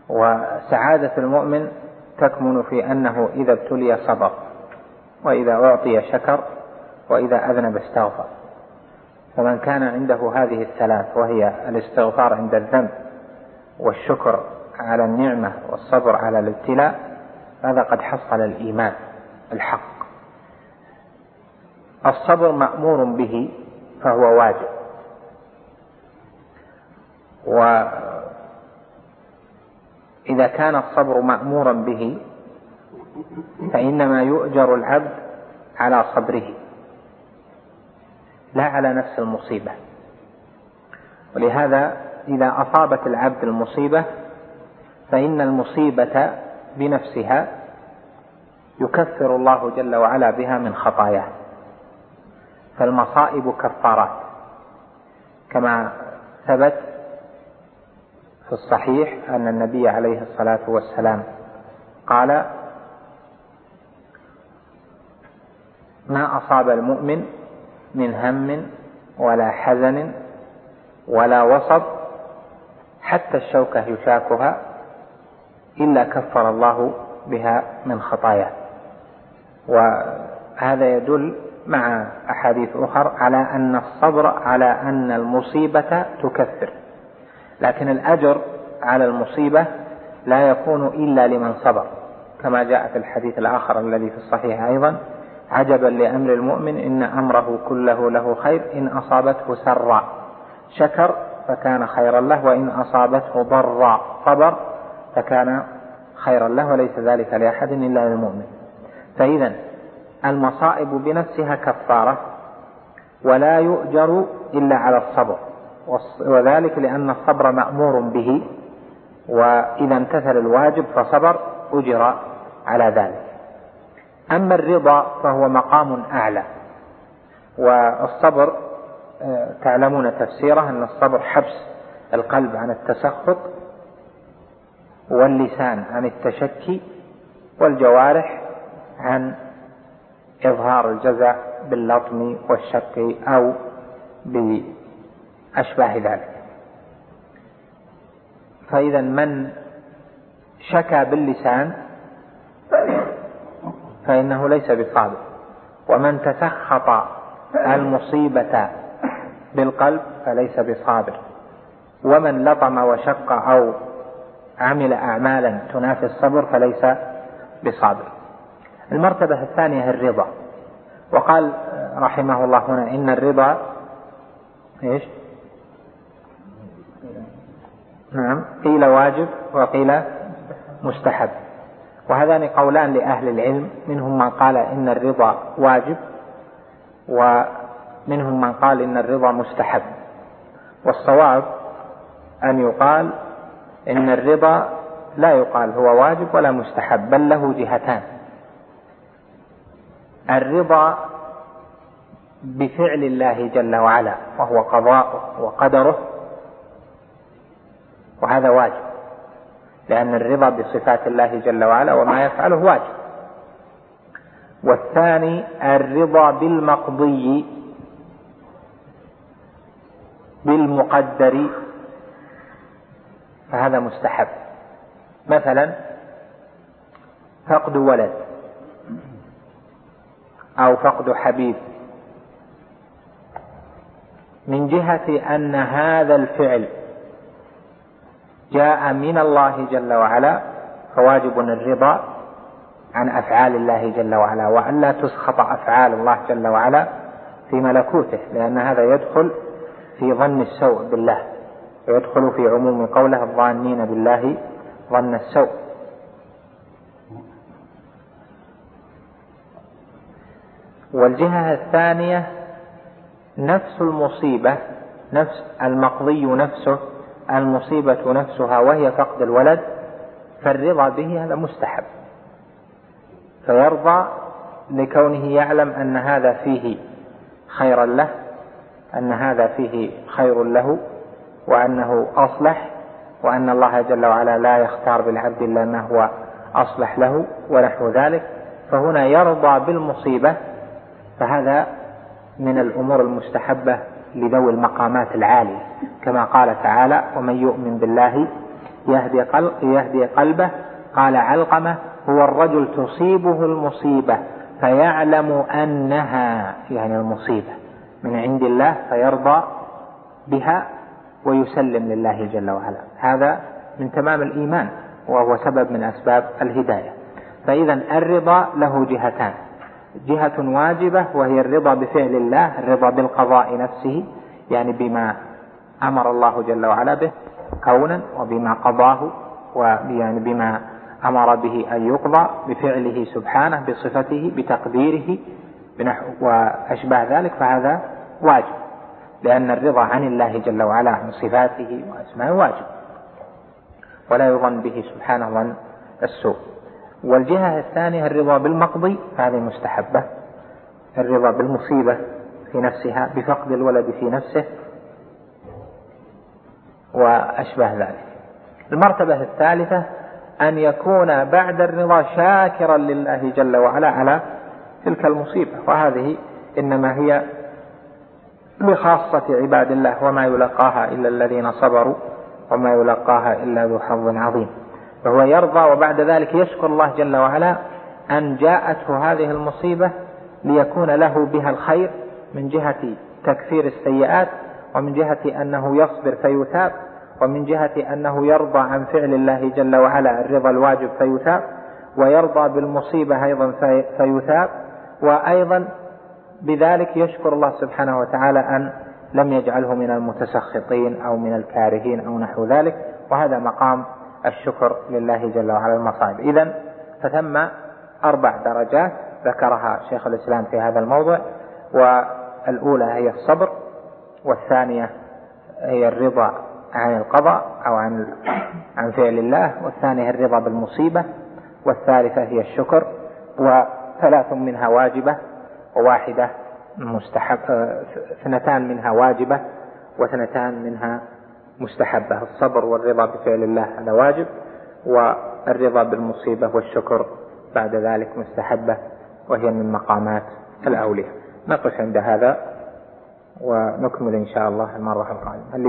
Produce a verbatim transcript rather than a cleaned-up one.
وسعادة المؤمن تكمن في أنه إذا ابتلي صبر، وإذا أعطي شكر، وإذا أذنب استغفر. فمن كان عنده هذه الثلاث، وهي الاستغفار عند الذنب، والشكر على النعمة، والصبر على الابتلاء، هذا قد حصل الإيمان الحق. الصبر مأمور به فهو واجب، وإذا كان الصبر مأمورا به فإنما يؤجر العبد على صبره لا على نفس المصيبة. ولهذا إذا أصابت العبد المصيبة فإن المصيبة بنفسها يكفر الله جل وعلا بها من خطاياه، فالمصائب كفارات، كما ثبت في الصحيح أن النبي عليه الصلاة والسلام قال: ما أصاب المؤمن من هم ولا حزن ولا وصب حتى الشوكة يشاكها إلا كفر الله بها من خطاياه. وهذا يدل مع أحاديث أخرى على أن الصبر على أن المصيبة تكفر، لكن الأجر على المصيبة لا يكون إلا لمن صبر، كما جاء في الحديث الآخر الذي في الصحيح أيضا: عجبا لأمر المؤمن إن أمره كله له خير، إن أصابته سراء شكر فكان خيرا له، وإن أصابته ضراء صبر فكان خيرا له، وليس ذلك لأحد إلا للمؤمن. فإذا المصائب بنفسها كفارة، ولا يؤجر إلا على الصبر، وذلك لأن الصبر مأمور به، وإذا امتثل الواجب فصبر أجر على ذلك. أما الرضا فهو مقام أعلى، والصبر تعلمون تفسيره أن الصبر حبس القلب عن التسخط، واللسان عن التشكي، والجوارح عن إظهار الجزع باللطم والشق أو بأشباه ذلك. فإذا من شكى باللسان فإنه ليس بصابر، ومن تسخط المصيبة بالقلب فليس بصابر، ومن لطم وشق أو عمل أعمالا تنافي الصبر فليس بصابر. المرتبة الثانية الرضا، وقال رحمه الله هنا إن الرضا إيش؟ نعم، قيل واجب وقيل مستحب، وهذان قولان لأهل العلم، منهم من قال إن الرضا واجب، ومنهم من قال إن الرضا مستحب. والصواب أن يقال إن الرضا لا يقال هو واجب ولا مستحب، بل له جهتان: الرضا بفعل الله جل وعلا وهو قضاءه وقدره، وهذا واجب، لأن الرضا بصفات الله جل وعلا وما يفعله واجب. والثاني الرضا بالمقضي بالمقدر، فهذا مستحب. مثلا فقد ولد أو فقد حبيب، من جهة أن هذا الفعل جاء من الله جل وعلا فواجب الرضا عن أفعال الله جل وعلا، وأن لا تسخط أفعال الله جل وعلا في ملكوته، لأن هذا يدخل في ظن السوء بالله، ويدخل في عموم قوله الظانين بالله ظن السوء. والجهة الثانية نفس المصيبة، نفس المقضي نفسه، المصيبة نفسها وهي فقد الولد، فالرضا به هذا مستحب، فيرضى لكونه يعلم أن هذا فيه خيرا له، أن هذا فيه خير له، وأنه أصلح، وأن الله جل وعلا لا يختار بالعبد إلا ما هو أصلح له ونحو ذلك. فهنا يرضى بالمصيبة، فهذا من الأمور المستحبة لذوي المقامات العالية، كما قال تعالى: ومن يؤمن بالله يهدي, قلب يهدي قلبه. قال علقمة: هو الرجل تصيبه المصيبة فيعلم أنها يعني المصيبة من عند الله فيرضى بها ويسلم لله جل وعلا. هذا من تمام الإيمان وهو سبب من أسباب الهداية. فإذا الرضا له جهتان: جهة واجبة وهي الرضا بفعل الله، الرضا بالقضاء نفسه يعني بما أمر الله جل وعلا به كونا، وبما قضاه ويعني بما أمر به أن يقضى بفعله سبحانه بصفته بتقديره وأشباه ذلك، فهذا واجب، لأن الرضا عن الله جل وعلا عن صفاته وأسمائه واجب ولا يظن به سبحانه ظن السوء. والجهة الثانية الرضا بالمقضي، فهذه مستحبة. الرضا بالمصيبة في نفسها بفقد الولد في نفسه وأشباه ذلك. المرتبة الثالثة أن يكون بعد الرضا شاكرا لله جل وعلا على تلك المصيبة، وهذه إنما هي لخاصة عباد الله، وما يلقاها إلا الذين صبروا وما يلقاها إلا ذو حظ عظيم. فهو يرضى وبعد ذلك يشكر الله جل وعلا أن جاءته هذه المصيبة ليكون له بها الخير، من جهة تكفير السيئات، ومن جهة أنه يصبر فيثاب، ومن جهة أنه يرضى عن فعل الله جل وعلا الرضا الواجب فيثاب، ويرضى بالمصيبة أيضا فيثاب، وأيضا بذلك يشكر الله سبحانه وتعالى أن لم يجعله من المتسخطين أو من الكارهين أو نحو ذلك، وهذا مقام الشكر لله جل وعلا المصائب. إذن فثم أربع درجات ذكرها شيخ الإسلام في هذا الموضع، والأولى هي الصبر، والثانية هي الرضا عن القضاء أو عن عن فعل الله، والثانية الرضا بالمصيبة، والثالثة هي الشكر، وثلاث منها واجبة وواحدة مستحب، اثنتان منها واجبة واثنتان منها مستحبة. الصبر والرضا بفعل الله هذا واجب، والرضا بالمصيبة والشكر بعد ذلك مستحبة، وهي من مقامات الأولياء. نقف عند هذا ونكمل إن شاء الله المرة القادمة.